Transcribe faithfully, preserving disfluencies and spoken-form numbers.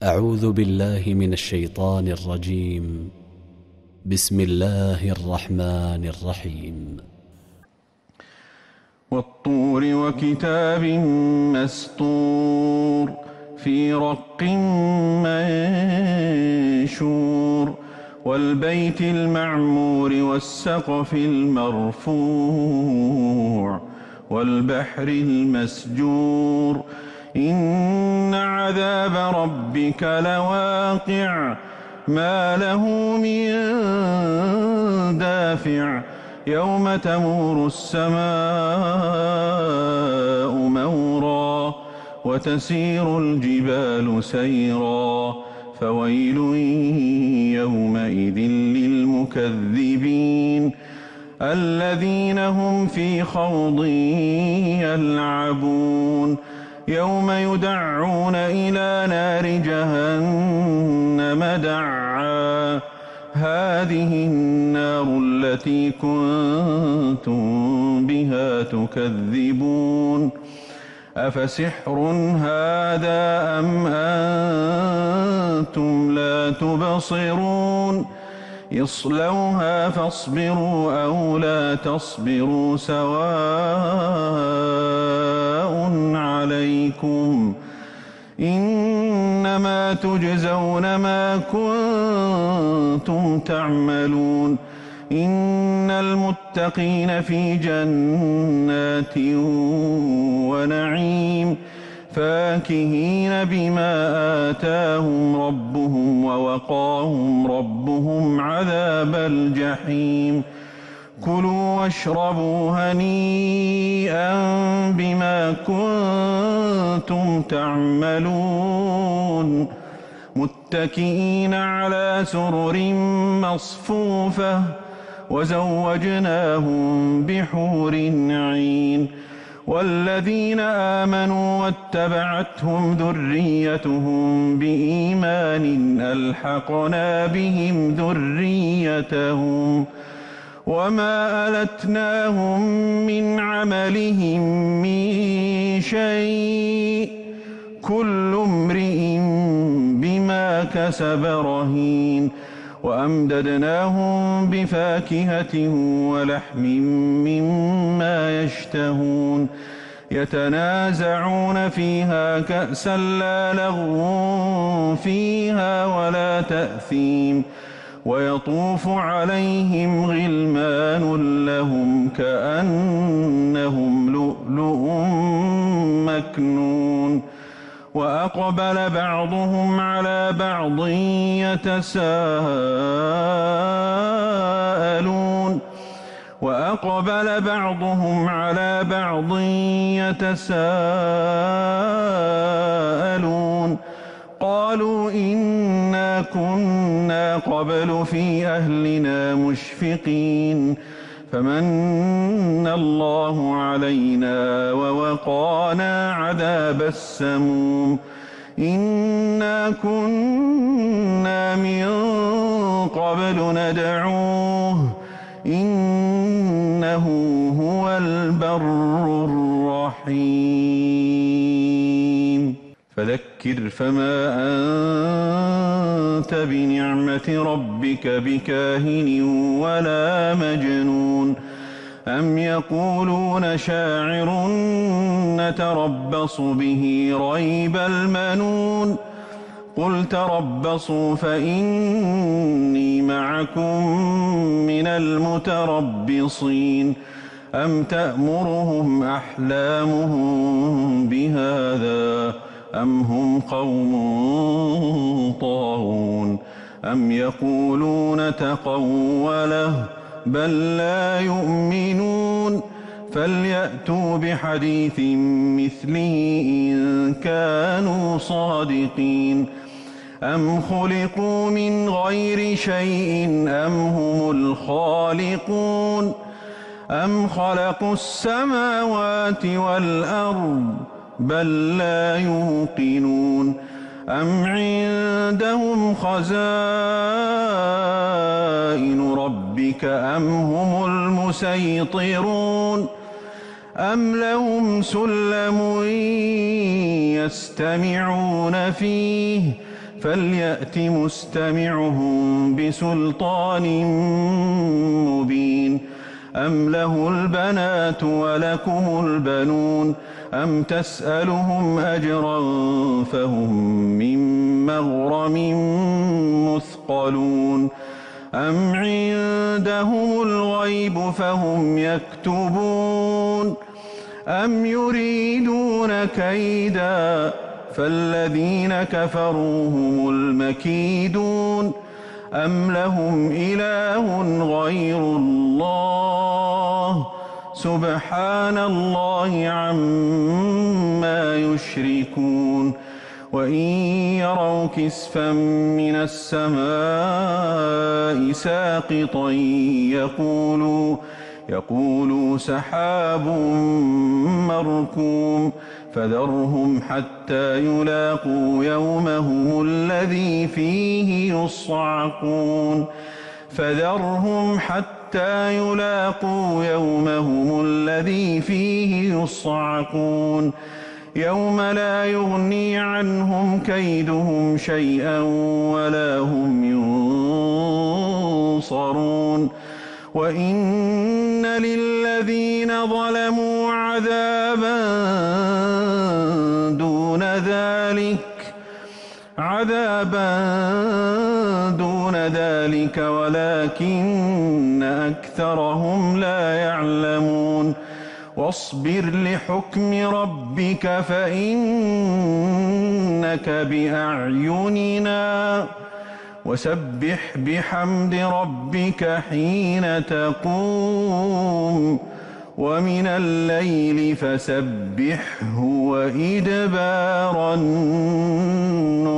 أعوذ بالله من الشيطان الرجيم. بسم الله الرحمن الرحيم. والطور وكتاب مسطور في رق منشور والبيت المعمور والسقف المرفوع والبحر المسجور إن عذاب ربك لواقع ما له من دافع يوم تمور السماء مورا وتسير الجبال سيرا فويل يومئذ للمكذبين الذين هم في خوض يلعبون يوم يدعون إلى نار جهنم دعا هذه النار التي كنتم بها تكذبون أفسحر هذا أم أنتم لا تبصرون اصلوها فاصبروا أو لا تصبروا سواء عليكم إنما تجزون ما كنتم تعملون إن المتقين في جنات ونعيم فاكهين بما آتاهم ربهم ووقاهم ربهم عذاب الجحيم كلوا واشربوا هنيئا بما كنتم تعملون متكئين على سرر مصفوفة وزوجناهم بحور عين والذين آمنوا واتبعتهم ذريتهم بإيمان ألحقنا بهم ذريتهم وما ألتناهم من عملهم من شيء كل امرئ بما كسب رهين وأمددناهم بفاكهة ولحم مما يشتهون يتنازعون فيها كأسا لا لغو فيها ولا تأثيم ويطوف عليهم غلمان لهم كأنهم لؤلؤ مكنون وأقبل بعضهم على بعض يتساءلون وأقبل بعضهم على بعض يتساءلون قالوا إنا كنا قبل في أهلنا مشفقين فمن الله علينا ووقانا عذاب السموم إنا كنا من قبل ندعوه إنه هو البر الرحيم فذكر فما أنت بنعمة ربك بكاهن ولا مجنون أم يقولون شاعر نتربص به ريب المنون قل تربصوا فإني معكم من المتربصين أم تأمرهم أحلامهم بهذا أم هم قوم طاغون أم يقولون تقوله بل لا يؤمنون فليأتوا بحديث مثله إن كانوا صادقين أم خلقوا من غير شيء أم هم الخالقون أم خلقوا السماوات والأرض بل لا يوقنون أم عندهم خزائن ربك أم هم المسيطرون أم لهم سلم يستمعون فيه فليأت مستمعهم بسلطان مبين أم له البنات ولكم البنون أم تسألهم أجرا فهم من مغرم مثقلون أم عندهم الغيب فهم يكتبون أم يريدون كيدا فالذين كفروا هم المكيدون أم لهم إله غير الله سبحان الله عما يشركون وإن يروا كسفا من السماء ساقطا يقولوا يقولوا سحاب مركوم فذرهم حتى يلاقوا يومهم الذي فيه يصعقون فذرهم حتى يلاقوا يومهم الذي فيه يصعقون يوم لا يغني عنهم كيدهم شيئا ولا هم ينصرون وإن للذين ظلموا عذابا دون ذلك عذابا دون ذلك ولكن أكثرهم لا يعلمون واصبر لحكم ربك فإنك بأعيننا وسبح بحمد ربك حين تقوم ومن الليل فسبحه وإدبار النجوم